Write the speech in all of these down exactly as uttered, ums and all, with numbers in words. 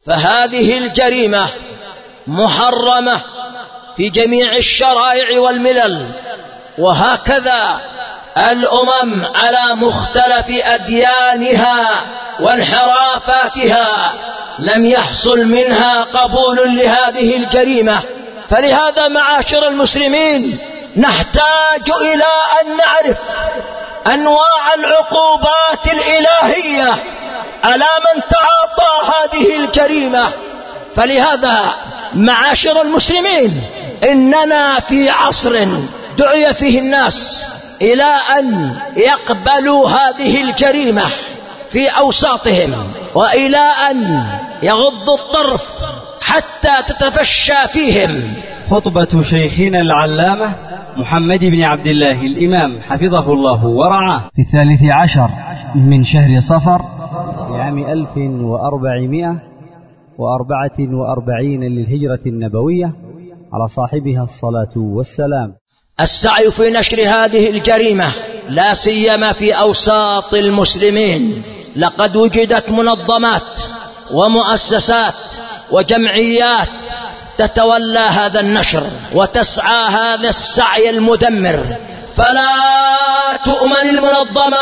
فهذه الجريمة محرمة في جميع الشرائع والملل، وهكذا الأمم على مختلف أديانها وانحرافاتها لم يحصل منها قبول لهذه الجريمة. فلهذا معاشر المسلمين نحتاج إلى أن نعرف أنواع العقوبات الإلهية على من تعاطى هذه الجريمة. فلهذا معاشر المسلمين إننا في عصر دعي فيه الناس إلى أن يقبلوا هذه الجريمة في أوساطهم، وإلى أن يغضوا الطرف حتى تتفشى فيهم. خطبة شيخنا العلامة محمد بن عبد الله الإمام حفظه الله ورعاه في الثالث عشر من شهر صفر في عام ألف وأربعمائة وأربعة وأربعين للهجرة النبوية على صاحبها الصلاة والسلام. السعي في نشر هذه الجريمة لا سيما في أوساط المسلمين. لقد وجدت منظمات ومؤسسات وجمعيات تتولى هذا النشر وتسعى هذا السعي المدمر، فلا تؤمن المنظمات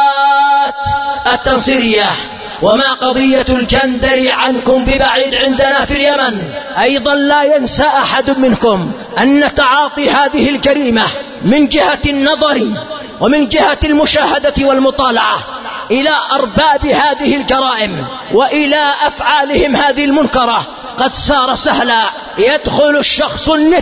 التنصيرية وما قضية الجندري عنكم ببعيد عندنا في اليمن. أيضا لا ينسى أحد منكم أن تعاطي هذه الجريمة من جهة النظر ومن جهة المشاهدة والمطالعة إلى أرباب هذه الجرائم وإلى أفعالهم هذه المنكرة قد صار سهلا. يدخل الشخص النت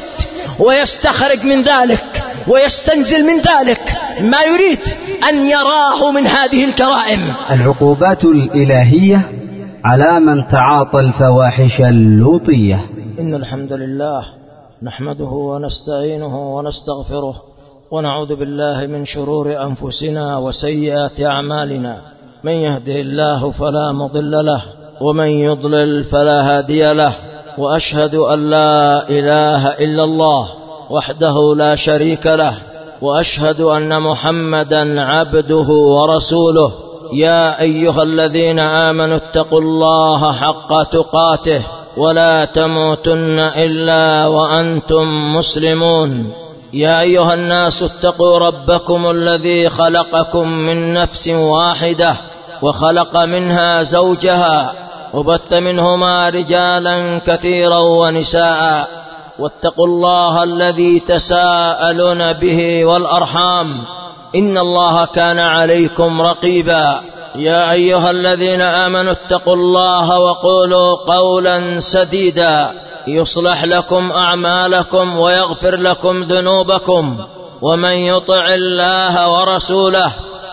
ويستخرج من ذلك ويستنزل من ذلك ما يريد أن يراه من هذه الجرائم. العقوبات الإلهية على من تعاطى الفواحش اللوطية. إن الحمد لله نحمده ونستعينه ونستغفره ونعوذ بالله من شرور أنفسنا وسيئات أعمالنا. من يهده الله فلا مضل له ومن يضلل فلا هادي له، وأشهد أن لا إله إلا الله وحده لا شريك له، وأشهد أن محمدا عبده ورسوله. يا أيها الذين آمنوا اتقوا الله حق تقاته ولا تموتن إلا وأنتم مسلمون. يا أيها الناس اتقوا ربكم الذي خلقكم من نفس واحدة وخلق منها زوجها وبث منهما رجالا كثيرا ونساء، واتقوا الله الذي تساءلون به والأرحام إن الله كان عليكم رقيبا. يا أيها الذين آمنوا اتقوا الله وقولوا قولا سديدا يصلح لكم أعمالكم ويغفر لكم ذنوبكم، ومن يطع الله ورسوله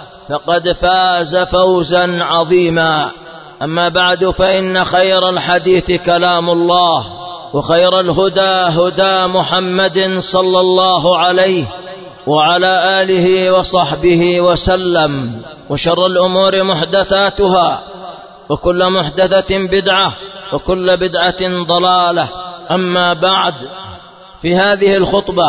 فقد فاز فوزا عظيما. أما بعد، فإن خير الحديث كلام الله، وخير الهدى هدى محمد صلى الله عليه وعلى آله وصحبه وسلم، وشر الأمور محدثاتها، وكل محدثة بدعة، وكل بدعة ضلالة. أما بعد، في هذه الخطبة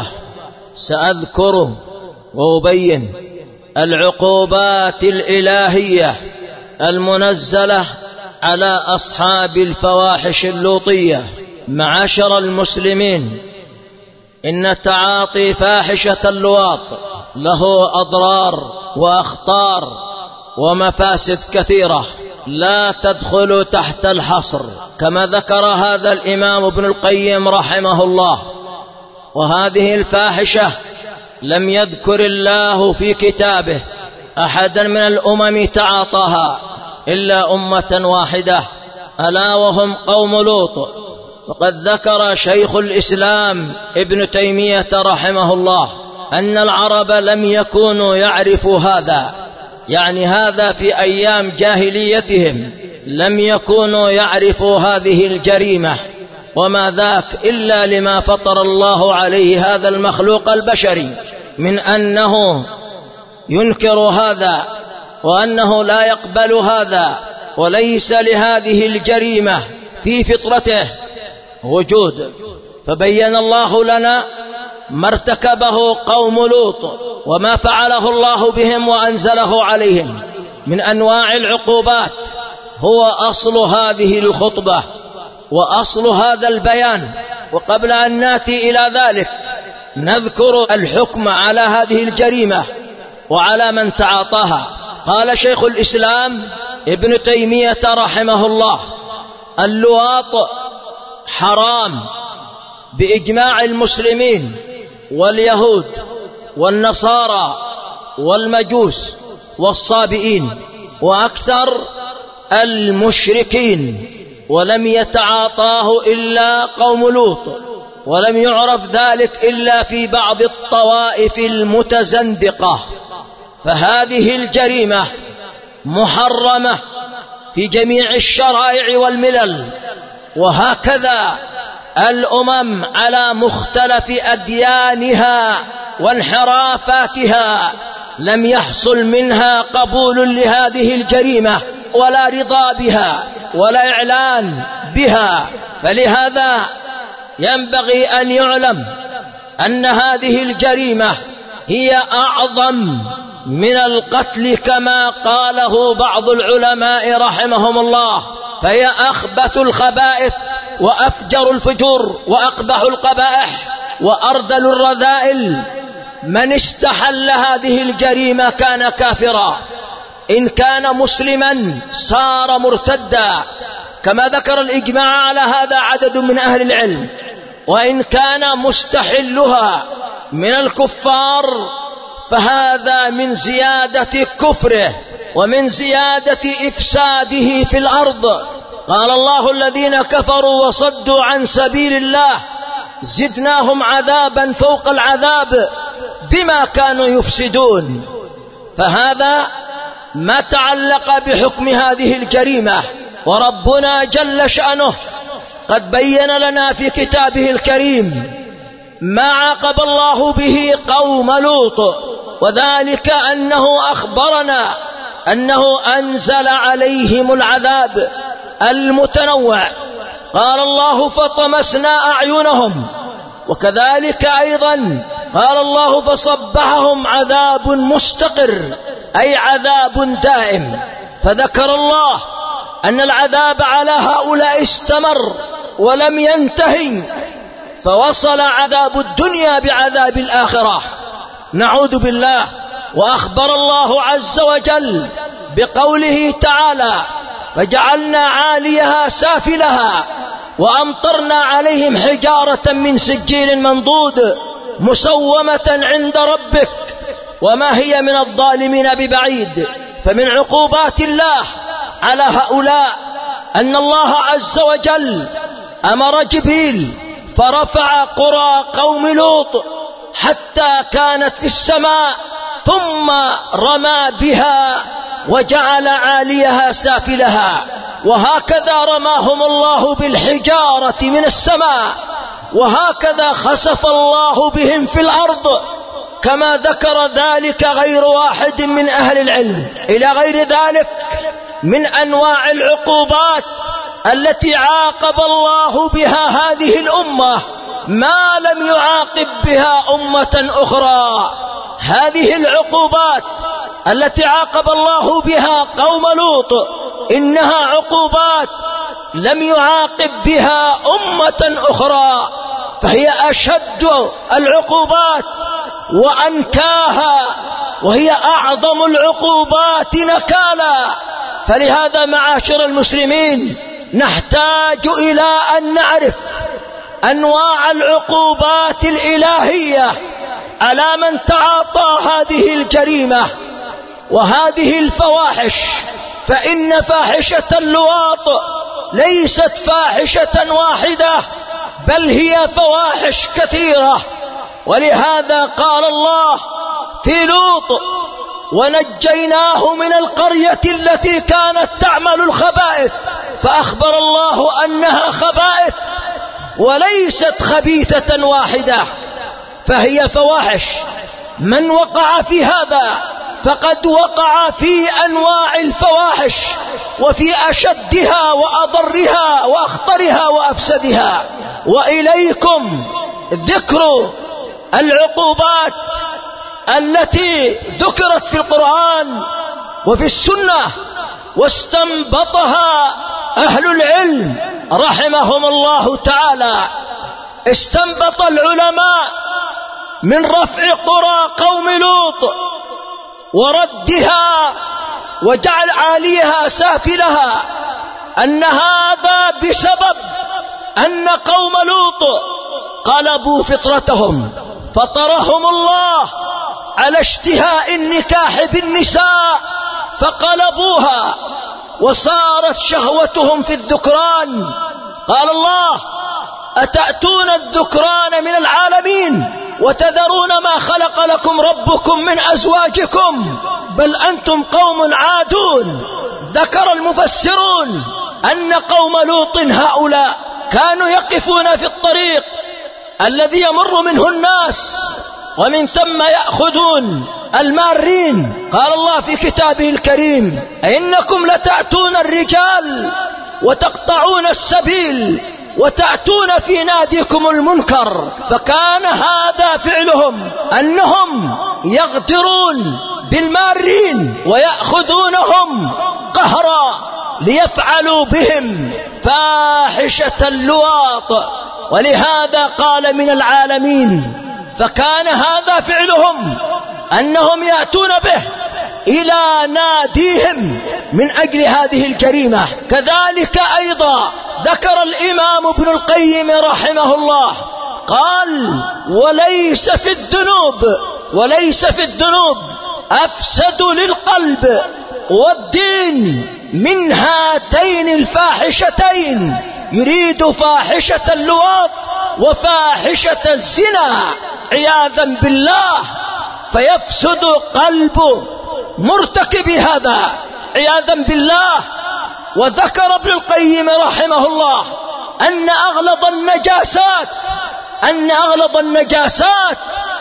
سأذكر وأبين العقوبات الإلهية المنزلة على أصحاب الفواحش اللوطية. معاشر المسلمين، إن تعاطي فاحشة اللواط له أضرار وأخطار ومفاسد كثيرة لا تدخل تحت الحصر، كما ذكر هذا الإمام ابن القيم رحمه الله. وهذه الفاحشة لم يذكر الله في كتابه أحدا من الأمم تعاطاها إلا أمة واحدة، ألا وهم قوم لوط. وقد ذكر شيخ الإسلام ابن تيمية رحمه الله أن العرب لم يكونوا يعرفوا هذا، يعني هذا في أيام جاهليتهم لم يكونوا يعرفوا هذه الجريمة، وما ذاك إلا لما فطر الله عليه هذا المخلوق البشري من أنه ينكر هذا وأنه لا يقبل هذا، وليس لهذه الجريمة في فطرته وجود. فبين الله لنا ما ارتكبه قوم لوط وما فعله الله بهم وأنزله عليهم من أنواع العقوبات هو أصل هذه الخطبة. وأصل هذا البيان. وقبل أن نأتي إلى ذلك نذكر الحكم على هذه الجريمة وعلى من تعاطاها. قال شيخ الإسلام ابن تيمية رحمه الله: اللواط حرام بإجماع المسلمين واليهود والنصارى والمجوس والصابئين وأكثر المشركين، ولم يتعاطاه إلا قوم لوط، ولم يعرف ذلك إلا في بعض الطوائف المتزندقة. فهذه الجريمة محرمة في جميع الشرائع والملل، وهكذا الأمم على مختلف أديانها وانحرافاتها لم يحصل منها قبول لهذه الجريمة ولا رضا بها ولا إعلان بها. فلهذا ينبغي أن يعلم أن هذه الجريمة هي أعظم من القتل كما قاله بعض العلماء رحمهم الله، فهي أخبث الخبائث وأفجر الفجور وأقبح القبائح وأردل الرذائل. من استحل هذه الجريمة كان كافرا، إن كان مسلما صار مرتدا كما ذكر الإجماع على هذا عدد من أهل العلم، وإن كان مستحلها من الكفار فهذا من زيادة كفره ومن زيادة إفساده في الأرض. قال الله: الذين كفروا وصدوا عن سبيل الله زدناهم عذابا فوق العذاب بما كانوا يفسدون. فهذا ما تعلق بحكم هذه الجريمة. وربنا جل شأنه قد بين لنا في كتابه الكريم ما عاقب الله به قوم لوط، وذلك أنه أخبرنا أنه أنزل عليهم العذاب المتنوع. قال الله: فطمسنا أعينهم. وكذلك أيضا قال الله: فصبحهم عذاب مستقر، أي عذاب دائم. فذكر الله أن العذاب على هؤلاء استمر ولم ينتهي، فوصل عذاب الدنيا بعذاب الآخرة، نعوذ بالله. وأخبر الله عز وجل بقوله تعالى: فجعلنا عاليها سافلها وأمطرنا عليهم حجارة من سجيل منضود مسومة عند ربك وما هي من الظالمين ببعيد. فمن عقوبات الله على هؤلاء أن الله عز وجل أمر جبريل فرفع قرى قوم لوط حتى كانت في السماء، ثم رمى بها وجعل عاليها سافلها. وهكذا رماهم الله بالحجارة من السماء، وهكذا خسف الله بهم في الأرض، كما ذكر ذلك غير واحد من أهل العلم. إلى غير ذلك من أنواع العقوبات التي عاقب الله بها هذه الأمة ما لم يعاقب بها أمة أخرى. هذه العقوبات التي عاقب الله بها قوم لوط إنها عقوبات لم يعاقب بها أمة أخرى، فهي أشد العقوبات وأنكاها، وهي أعظم العقوبات نكالا. فلهذا معاشر المسلمين نحتاج إلى أن نعرف أنواع العقوبات الإلهية على من تعاطى هذه الجريمة وهذه الفواحش. فإن فاحشة اللواط ليست فاحشة واحدة، بل هي فواحش كثيرة. ولهذا قال الله في لوط: ونجيناه من القرية التي كانت تعمل الخبائث، فأخبر الله أنها خبائث وليست خبيثة واحدة، فهي فواحش. من وقع في هذا فقد وقع في أنواع الفواحش وفي أشدها وأضرها وأخطرها وأفسدها. وإليكم ذكر العقوبات التي ذكرت في القرآن وفي السنة واستنبطها أهل العلم رحمهم الله تعالى استنبط العلماء من رفع قرى قوم لوط وردها وجعل عاليها سافلها أن هذا بسبب أن قوم لوط قلبوا فطرتهم، فطرهم الله على اشتهاء النكاح بالنساء فقلبوها وصارت شهوتهم في الذكران. قال الله: أتأتون الذكران من العالمين وتذرون ما خلق لكم ربكم من أزواجكم بل أنتم قوم عادون. ذكر المفسرون أن قوم لوط هؤلاء كانوا يقفون في الطريق الذي يمر منه الناس ومن ثم يأخذون المارين. قال الله في كتابه الكريم: إنكم لتأتون الرجال وتقطعون السبيل وتأتون في ناديكم المنكر. فكان هذا فعلهم أنهم يغدرون بالمارين ويأخذونهم قهرا ليفعلوا بهم فاحشة اللواط، ولهذا قال من العالمين. فكان هذا فعلهم أنهم يأتون به إلى ناديهم من أجل هذه الجريمة. كذلك أيضا ذكر الإمام ابن القيم رحمه الله قال: وليس في الذنوب وليس في الذنوب أفسد للقلب والدين من هاتين الفاحشتين، يريد فاحشة اللواط وفاحشة الزنا عياذا بالله، فيفسد قلب مرتكب هذا عياذا بالله. وذكر ابن القيم رحمه الله أن أغلظ النجاسات أن أغلظ النجاسات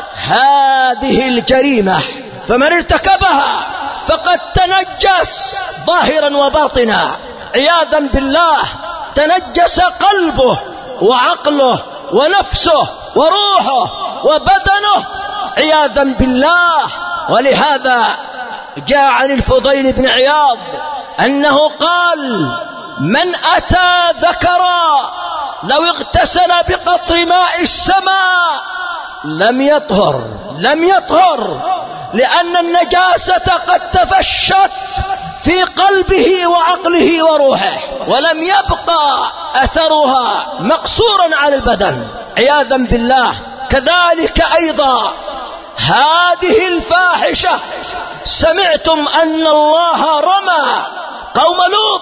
هذه الجريمة، فمن ارتكبها فقد تنجس ظاهرا وباطنا عياذا بالله، تنجس قلبه وعقله ونفسه وروحه وبدنه عياذا بالله. ولهذا جاء عن الفضيل بن عياض أنه قال: من أتى ذكرا لو اغتسل بقطر ماء السماء لم يطهر لم يطهر لأن النجاسة قد تفشت في قلبه وعقله وروحه ولم يبقى أثرها مقصورا على البدن عياذا بالله. كذلك أيضا هذه الفاحشة سمعتم أن الله رمى قوم لوط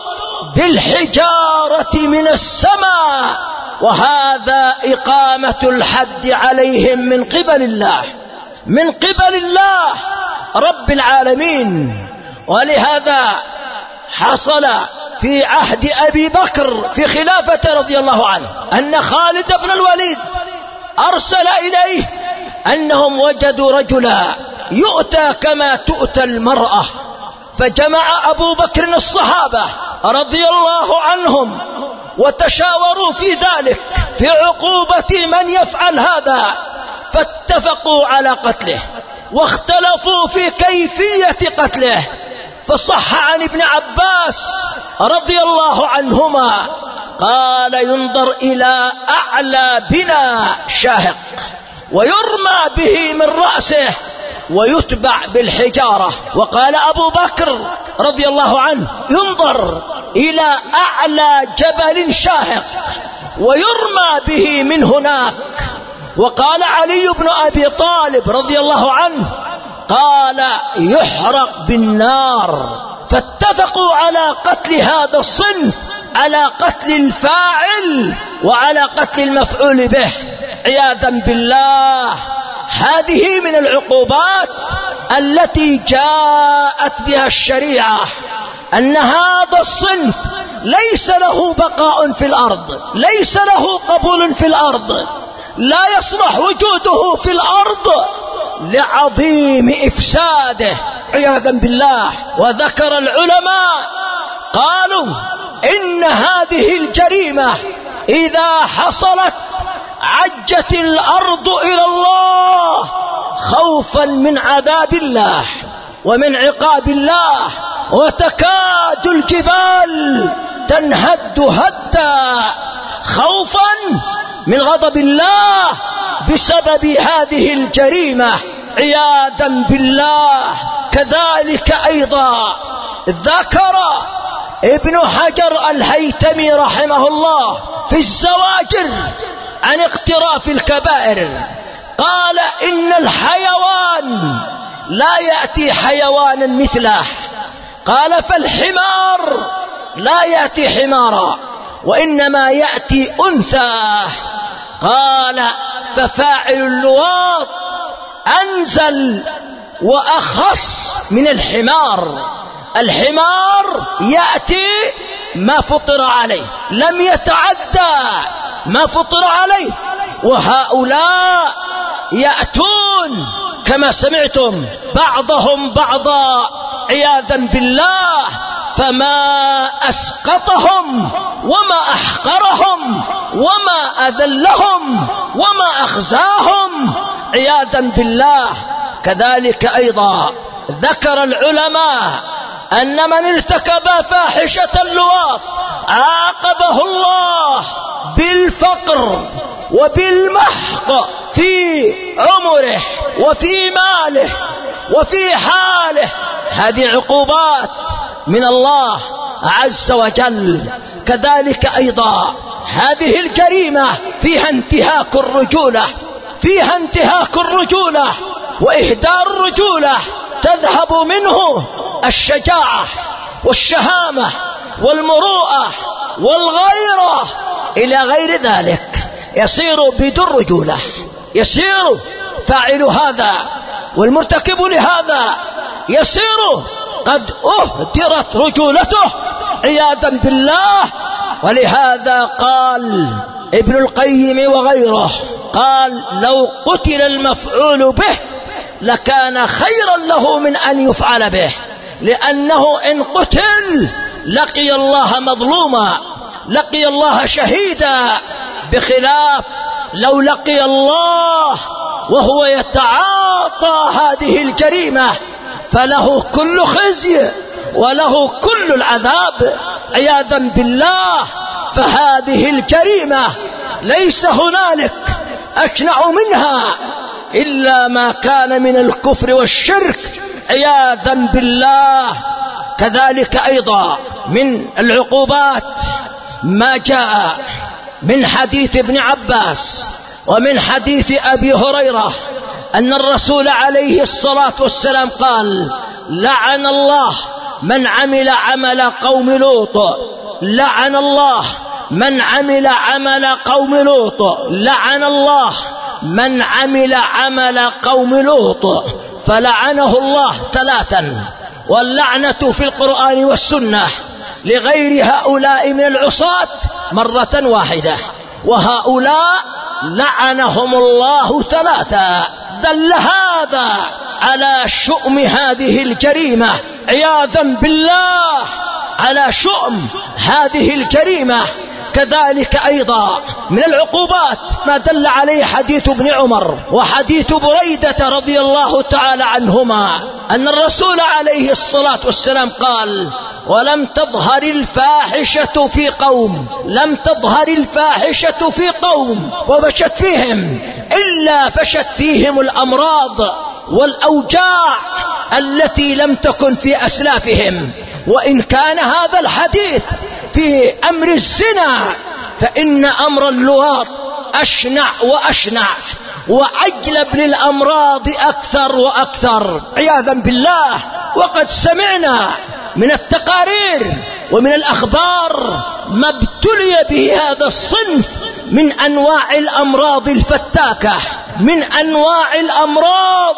بالحجارة من السماء، وهذا إقامة الحد عليهم من قبل الله من قبل الله رب العالمين. ولهذا حصل في عهد أبي بكر في خلافة رضي الله عنه أن خالد بن الوليد أرسل إليه أنهم وجدوا رجلا يؤتى كما تؤتى المرأة، فجمع أبو بكر الصحابة رضي الله عنهم وتشاوروا في ذلك في عقوبة من يفعل هذا، فاتفقوا على قتله واختلفوا في كيفية قتله. فصح عن ابن عباس رضي الله عنهما قال: ينظر إلى أعلى بنا شاهق ويرمى به من رأسه ويتبع بالحجارة. وقال أبو بكر رضي الله عنه: ينظر إلى أعلى جبل شاهق ويرمى به من هناك. وقال علي بن أبي طالب رضي الله عنه قال: يحرق بالنار. فاتفقوا على قتل هذا الصنف، على قتل الفاعل وعلى قتل المفعول به عياذا بالله. هذه من العقوبات التي جاءت بها الشريعة، أن هذا الصنف ليس له بقاء في الأرض، ليس له قبول في الأرض، لا يصلح وجوده في الأرض لعظيم إفساده عياذا بالله. وذكر العلماء قالوا إن هذه الجريمة إذا حصلت عجت الأرض إلى الله خوفا من عذاب الله ومن عقاب الله، وتكاد الجبال تنهد هدا خوفا من غضب الله بسبب هذه الجريمة عياذا بالله. كذلك أيضا ذكر ابن حجر الهيثمي رحمه الله في الزواجر عن اقتراف الكبائر، قال إن الحيوان لا يأتي حيوانا مثله، قال فالحمار لا يأتي حمارا وإنما يأتي أنثى، قال ففاعل اللواط أنزل وأخص من الحمار. الحمار يأتي ما فطر عليه، لم يتعدى ما فطر عليه، وهؤلاء يأتون كما سمعتم بعضهم بعضا عياذا بالله، فما أسقطهم وما أحقرهم وما أذلهم وما أخزاهم عياذا بالله. كذلك أيضا ذكر العلماء أن من ارتكب فاحشة اللواط عاقبه الله بالفقر وبالمحق في عمره وفي ماله وفي حاله. هذه عقوبات من الله عز وجل. كذلك أيضا هذه الجريمة فيها انتهاك الرجولة، فيها انتهاك الرجولة وإهدار الرجولة، تذهب منه الشجاعة والشهامة والمروءة والغيرة إلى غير ذلك، يصير بدون رجولة، يصير فاعل هذا والمرتكب لهذا يصير قد أهدرت رجولته عياذا بالله. ولهذا قال ابن القيم وغيره، قال لو قتل المفعول به لكان خيرا له من أن يفعل به، لأنه إن قتل لقي الله مظلوما، لقي الله شهيدا، بخلاف لو لقي الله وهو يتعاطى هذه الجريمة فله كل خزي وله كل العذاب عياذا بالله. فهذه الجريمة ليس هنالك أشنع منها إلا ما كان من الكفر والشرك عياذا بالله. كذلك أيضا من العقوبات ما جاء من حديث ابن عباس ومن حديث أبي هريرة أن الرسول عليه الصلاة والسلام قال لعن الله من عمل عمل قوم لوط، لعن الله من عمل عمل قوم لوط، لعن الله من عمل عمل قوم لوط، فلعنه الله ثلاثا. واللعنة في القرآن والسنة لغير هؤلاء من العصاة مرة واحدة، وهؤلاء لعنهم الله ثلاثا. دل هذا على شؤم هذه الجريمة عياذا بالله، على شؤم هذه الجريمة. كذلك أيضا من العقوبات ما دل عليه حديث ابن عمر وحديث بريدة رضي الله تعالى عنهما أن الرسول عليه الصلاة والسلام قال ولم تظهر الفاحشة في قوم، لم تظهر الفاحشة في قوم وفشت فيهم إلا فشت فيهم الأمراض والأوجاع التي لم تكن في أسلافهم. وإن كان هذا الحديث في أمر الزنا فإن أمر اللواط أشنع وأشنع وأجلب للأمراض أكثر وأكثر عياذا بالله. وقد سمعنا من التقارير ومن الأخبار ما ابتلي به هذا الصنف من أنواع الأمراض الفتاكة، من أنواع الأمراض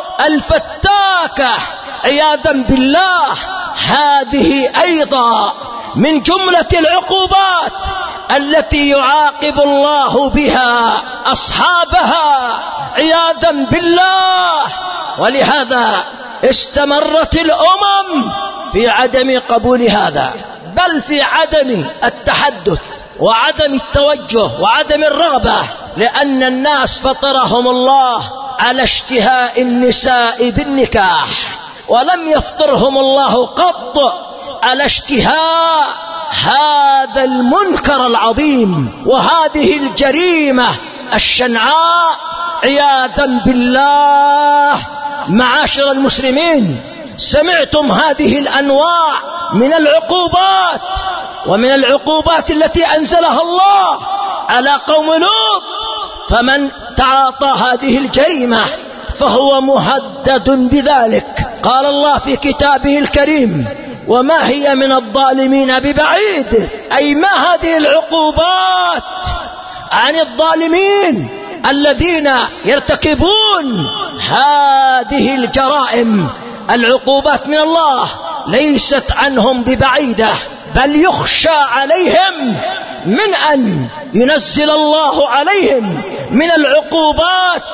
الفتاكة عياذا بالله. هذه أيضا من جملة العقوبات التي يعاقب الله بها أصحابها عياذا بالله. ولهذا استمرت الأمم في عدم قبول هذا، بل في عدم التحدث وعدم التوجه وعدم الرغبة، لأن الناس فطرهم الله على اشتهاء النساء بالنكاح، ولم يفطرهم الله قط على اشتهاء هذا المنكر العظيم وهذه الجريمة الشنعاء عياذا بالله. معاشر المسلمين، سمعتم هذه الأنواع من العقوبات، ومن العقوبات التي أنزلها الله على قوم لوط، فمن تعاطى هذه الجريمة فهو مهدد بذلك. قال الله في كتابه الكريم: وما هي من الظالمين ببعيد، أي ما هذه العقوبات عن الظالمين الذين يرتكبون هذه الجرائم. العقوبات من الله ليست عنهم ببعيدة، بل يخشى عليهم من أن ينزل الله عليهم من العقوبات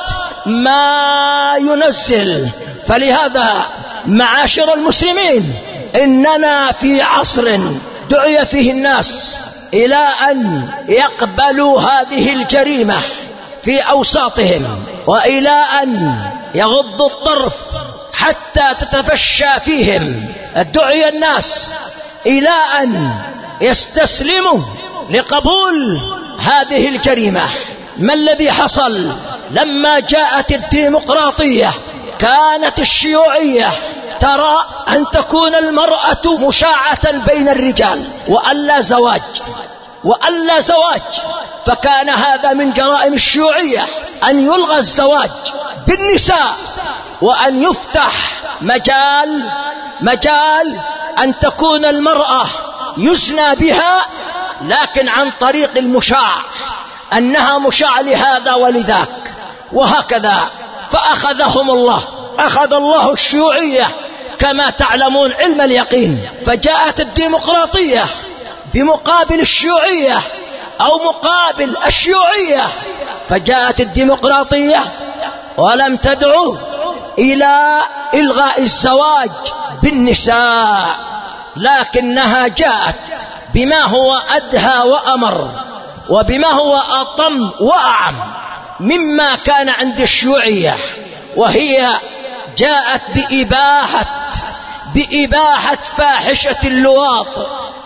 ما ينزل. فلهذا معاشر المسلمين، إننا في عصر دعي فيه الناس إلى أن يقبلوا هذه الجريمة في أوساطهم، وإلى أن يغضوا الطرف حتى تتفشى فيهم. دعي الناس إلى أن يستسلموا لقبول هذه الجريمة. ما الذي حصل لما جاءت الديمقراطية؟ كانت الشيوعية ترى أن تكون المرأة مشاعة بين الرجال وألا زواج وألا زواج فكان هذا من جرائم الشيوعية أن يلغى الزواج بالنساء، وأن يفتح مجال مجال أن تكون المرأة يزنى بها، لكن عن طريق المشاع، أنها مشاع لهذا ولذاك وهكذا. فأخذهم الله، أخذ الله الشيوعية كما تعلمون علم اليقين. فجاءت الديمقراطية بمقابل الشيوعية أو مقابل الشيوعية، فجاءت الديمقراطية ولم تدعو إلى إلغاء الزواج بالنساء، لكنها جاءت بما هو أدهى وأمر، وبما هو أطم وأعم مما كان عند الشيوعية، وهي جاءت بإباحة بإباحة فاحشة اللواط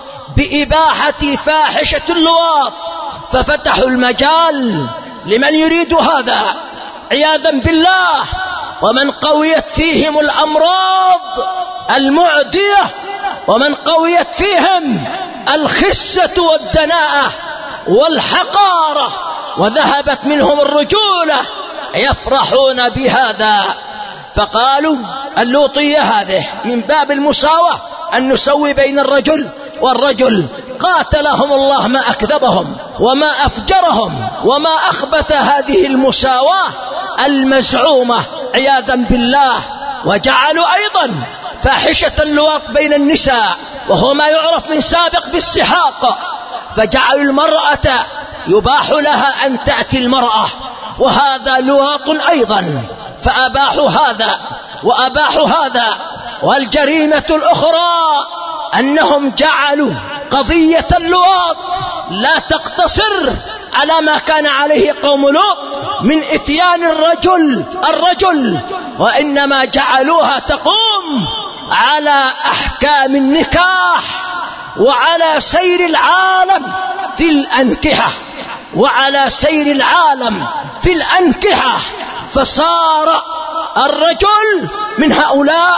بإباحة فاحشة اللواط ففتحوا المجال لمن يريد هذا عياذا بالله. ومن قويت فيهم الأمراض المعدية، ومن قويت فيهم الخسة والدناءة والحقارة، وذهبت منهم الرجولة، يفرحون بهذا. فقالوا اللوطية هذه من باب المساواة، أن نسوي بين الرجل والرجل. قاتلهم الله ما أكذبهم وما أفجرهم وما أخبث هذه المساواة المزعومة عياذا بالله. وجعلوا أيضا فاحشة اللواط بين النساء، وهو ما يعرف من سابق بالسحاق، فجعلوا المرأة يباح لها أن تأتي المرأة، وهذا لواط أيضا، فأباحوا هذا وأباحوا هذا. والجريمة الأخرى أنهم جعلوا قضية اللواط لا تقتصر على ما كان عليه قوم لوط من إتيان الرجل الرجل وإنما جعلوها تقوم على أحكام النكاح وعلى سير العالم في الأنكحة وعلى سير العالم في الأنكحة. فصار الرجل من هؤلاء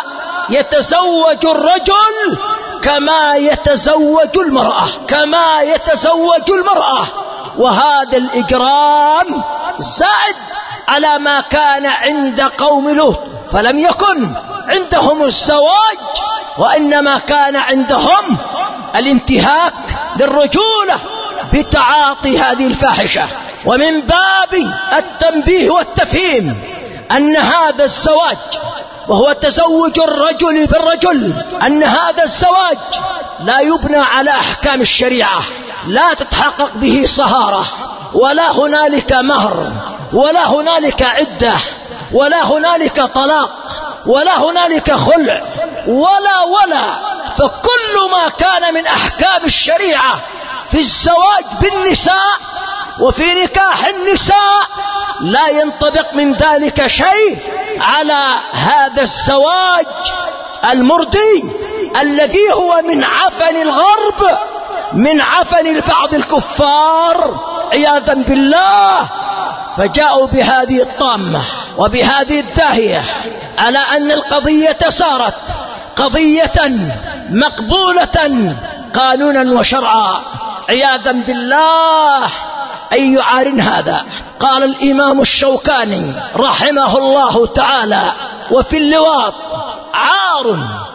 يتزوج الرجل كما يتزوج المرأة كما يتزوج المرأة وهذا الإجرام زائد على ما كان عند قوم لوط، فلم يكن عندهم الزواج وإنما كان عندهم الانتهاك للرجولة بتعاطي هذه الفاحشة. ومن باب التنبيه والتفهيم أن هذا الزواج وهو تزوج الرجل بالرجل، أن هذا الزواج لا يبنى على أحكام الشريعة، لا تتحقق به صهارة، ولا هنالك مهر، ولا هنالك عدة، ولا هنالك طلاق، ولا هنالك خلع، ولا ولا فكل ما كان من أحكام الشريعة في الزواج بالنساء وفي نكاح النساء لا ينطبق من ذلك شيء على هذا الزواج المردي الذي هو من عفن الغرب من عفن بعض الكفار عياذا بالله، فجاءوا بهذه الطامة وبهذه الداهية على أن القضية صارت قضية مقبولة قانونا وشرعا عياذا بالله. أي عار هذا؟ قال الإمام الشوكاني رحمه الله تعالى: وفي اللواط عار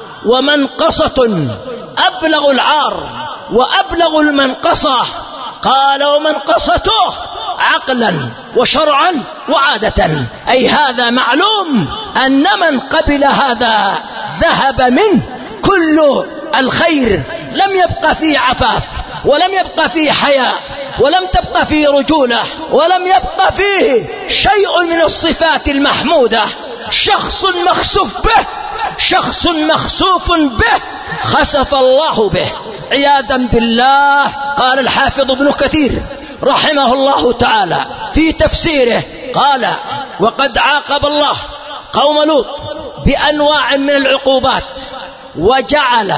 ومنقصة أبلغ العار وأبلغ المنقصة. قال: ومنقصته عقلا وشرعا وعادة، أي هذا معلوم أن من قبل هذا ذهب منه كل الخير، لم يبقى فيه عفاف ولم يبقى فيه حياء ولم تبقى فيه رجولة ولم يبقى فيه شيء من الصفات المحمودة. شخص مخسوف به، شخص مخسوف به خسف الله به عياذا بالله. قال الحافظ ابن كثير رحمه الله تعالى في تفسيره قال: وقد عاقب الله قوم لوط بأنواع من العقوبات، وجعل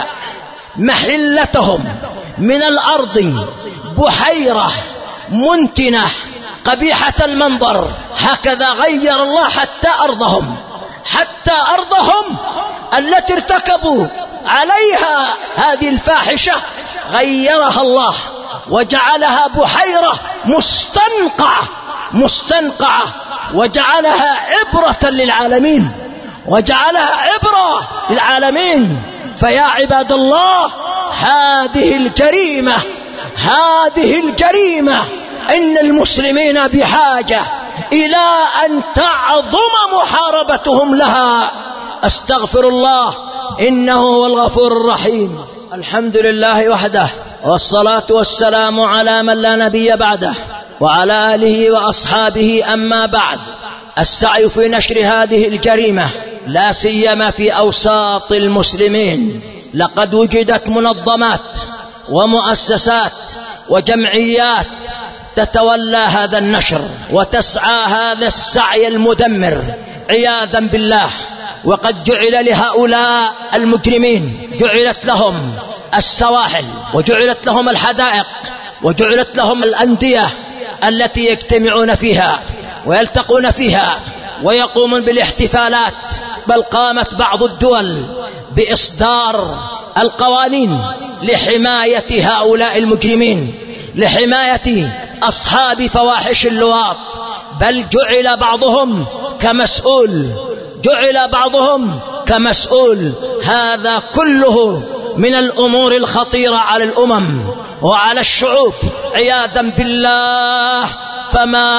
محلتهم من الأرض بحيرة منتنة قبيحة المنظر. هكذا غير الله حتى أرضهم، حتى أرضهم التي ارتكبوا عليها هذه الفاحشة غيرها الله وجعلها بحيرة مستنقعة مستنقعة وجعلها عبرة للعالمين، وجعلها عبرة للعالمين. فيا عباد الله، هذه الجريمة هذه الجريمة إن المسلمين بحاجة إلى أن تعظم محاربتهم لها. أستغفر الله إنه هو الغفور الرحيم. الحمد لله وحده، والصلاة والسلام على من لا نبي بعده، وعلى آله وأصحابه. أما بعد، السعي في نشر هذه الجريمة لا سيما في أوساط المسلمين. لقد وجدت منظمات ومؤسسات وجمعيات تتولى هذا النشر وتسعى هذا السعي المدمر عياذا بالله. وقد جعل لهؤلاء المجرمين جعلت لهم السواحل، وجعلت لهم الحدائق، وجعلت لهم الأندية التي يجتمعون فيها ويلتقون فيها ويقومون بالاحتفالات. بل قامت بعض الدول بإصدار القوانين لحماية هؤلاء المجرمين، لحماية أصحاب فواحش اللواط. بل جعل بعضهم كمسؤول جعل بعضهم كمسؤول. هذا كله من الأمور الخطيرة على الأمم وعلى الشعوب عياذا بالله. فما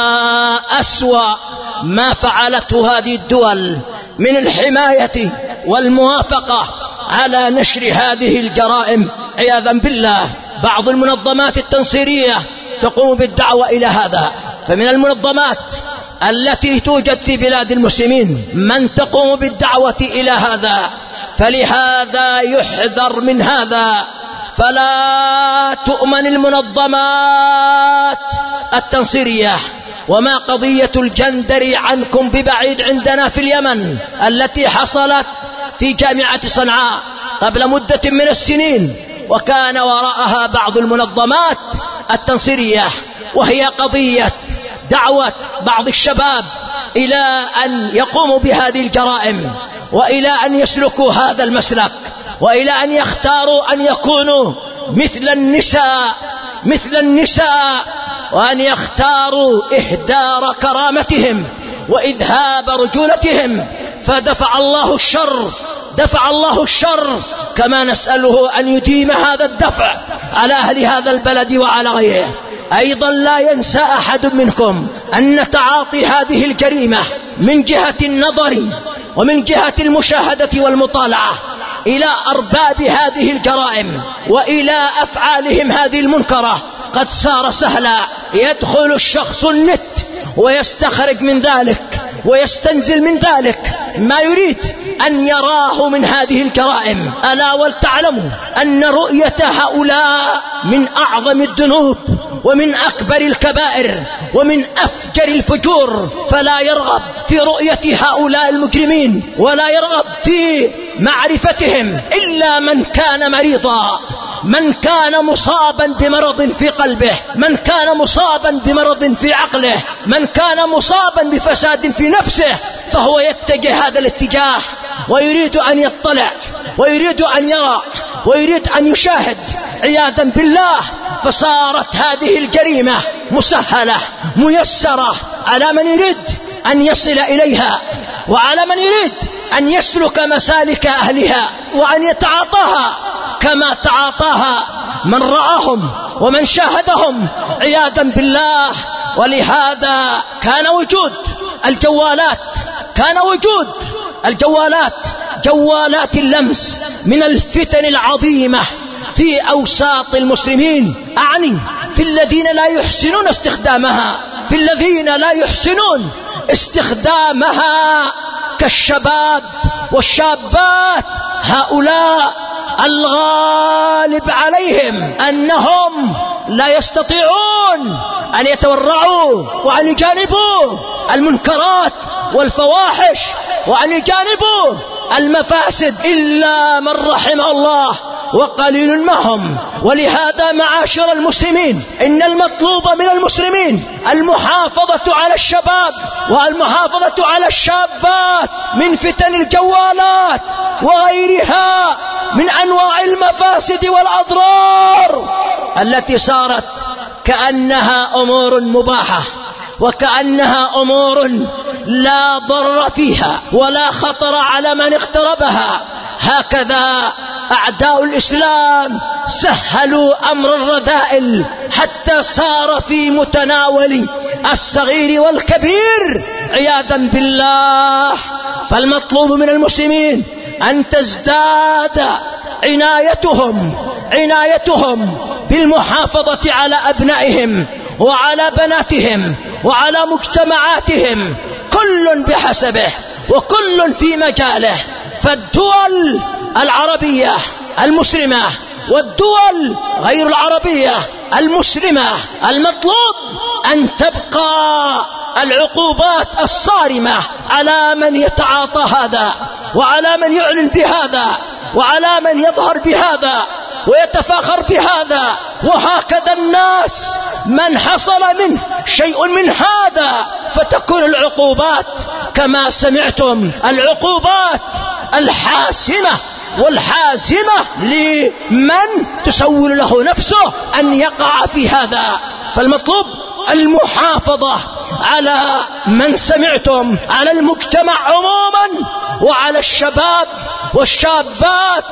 أسوأ ما فعلته هذه الدول من الحماية والموافقة على نشر هذه الجرائم عياذا بالله. بعض المنظمات التنصيرية تقوم بالدعوة إلى هذا. فمن المنظمات التي توجد في بلاد المسلمين من تقوم بالدعوة إلى هذا، فلهذا يحذر من هذا. فلا تؤمن المنظمات التنصيرية. وما قضية الجندري عنكم ببعيد عندنا في اليمن التي حصلت في جامعة صنعاء قبل مدة من السنين، وكان وراءها بعض المنظمات التنصيرية، وهي قضية دعوة بعض الشباب إلى أن يقوموا بهذه الجرائم، وإلى أن يسلكوا هذا المسلك، وإلى أن يختاروا أن يكونوا مثل النساء مثل النساء وأن يختاروا إهدار كرامتهم وإذهاب رجولتهم. فدفع الله الشر دفع الله الشر كما نسأله أن يديم هذا الدفع على أهل هذا البلد وعلى غيره. أيضا لا ينسى أحد منكم أن تعاطي هذه الجريمة من جهة النظر ومن جهة المشاهدة والمطالعة إلى أرباب هذه الجرائم وإلى أفعالهم هذه المنكرة قد صار سهلا. يدخل الشخص النت ويستخرج من ذلك ويستنزل من ذلك ما يريد أن يراه من هذه الجرائم. ألا ولتعلموا أن رؤية هؤلاء من أعظم الذنوب ومن أكبر الكبائر ومن أفجر الفجور. فلا يرغب في رؤية هؤلاء المجرمين ولا يرغب في معرفتهم إلا من كان مريضا من كان مصابا بمرض في قلبه، من كان مصابا بمرض في عقله، من كان مصابا بفساد في نفسه، فهو يتجه هذا الاتجاه ويريد أن يطلع ويريد أن يرى ويريد أن يشاهد عياذا بالله. فصارت هذه الجريمة مسهلة ميسرة على من يريد أن يصل إليها، وعلى من يريد أن يسلك مسالك أهلها وأن يتعاطاها كما تعاطاها من رآهم ومن شاهدهم عياذا بالله. ولهذا كان وجود الجوالات كان وجود الجوالات جوالات اللمس من الفتن العظيمة في أوساط المسلمين، أعني في الذين لا يحسنون استخدامها في الذين لا يحسنون استخدامها كالشباب والشابات. هؤلاء الغالب عليهم أنهم لا يستطيعون أن يتورعوا وأن يجانبوا المنكرات والفواحش وأن يجانبوا المفاسد إلا من رحمه الله، وقليل ما هم. ولهذا معاشر المسلمين، إن المطلوب من المسلمين المحافظة على الشباب والمحافظة على الشابات من فتن الجوالات وغيرها من أنواع المفاسد والأضرار التي صارت كأنها أمور مباحة وكأنها أمور لا ضرر فيها ولا خطر على من اقتربها. هكذا أعداء الإسلام سهلوا أمر الرذائل حتى صار في متناول الصغير والكبير عياذا بالله. فالمطلوب من المسلمين أن تزداد عنايتهم عنايتهم بالمحافظة على أبنائهم وعلى بناتهم وعلى مجتمعاتهم، كل بحسبه وكل في مجاله. فالدول العربية المسلمة والدول غير العربية المسلمة المطلوب أن تبقى العقوبات الصارمة على من يتعاطى هذا وعلى من يعلن بهذا وعلى من يظهر بهذا ويتفاخر بهذا. وهكذا الناس من حصل منه شيء من هذا فتكون العقوبات كما سمعتم، العقوبات الحاسمة والحازمة لمن تسول له نفسه أن يقع في هذا. فالمطلوب المحافظة على من سمعتم، على المجتمع عموما وعلى الشباب والشابات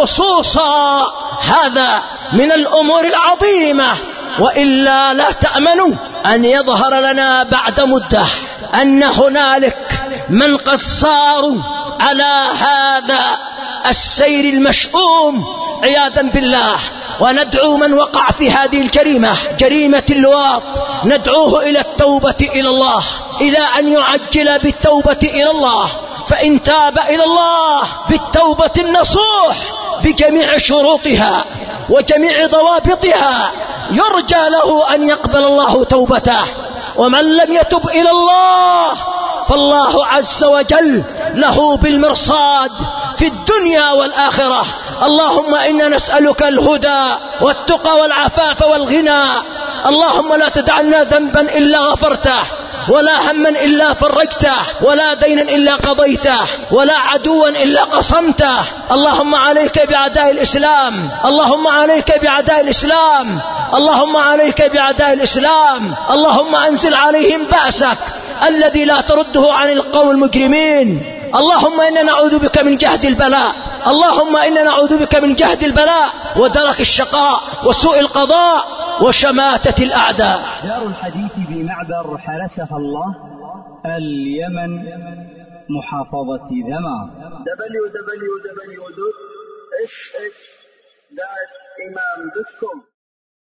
خصوصا. هذا من الأمور العظيمة، وإلا لا تأمنوا أن يظهر لنا بعد مدة أن هنالك من قد صاروا على هذا السير المشؤوم عياذا بالله. وندعو من وقع في هذه الجريمة، جريمة اللواط، ندعوه إلى التوبة إلى الله، إلى أن يعجل بالتوبة إلى الله. فإن تاب إلى الله بالتوبة النصوح بجميع شروطها وجميع ضوابطها يرجى له أن يقبل الله توبته. ومن لم يتب إلى الله فالله عز وجل له بالمرصاد في الدنيا والآخرة. اللهم إنا نسألك الهدى والتقى والعفاف والغنى. اللهم لا تدع لنا ذنبا إلا غفرته، ولا هما إلا فرجته، ولا دينا إلا قضيته، ولا عدوا إلا قصمته. اللهم عليك بأعداء الإسلام، اللهم عليك بأعداء الإسلام، اللهم عليك بأعداء الإسلام. اللهم أنزل عليهم بأسك الذي لا ترده عن القوم المجرمين. اللهم إنا نعوذ بك من جهد البلاء، اللهم إنا نعوذ بك من جهد البلاء ودرك الشقاء وسوء القضاء وشماتة الأعداء. دار الحديث بمعبر حرسها الله، اليمن، محافظة ذمار. دبليو دبليو دبليو دوت إس إس دوت إمام دوت كوم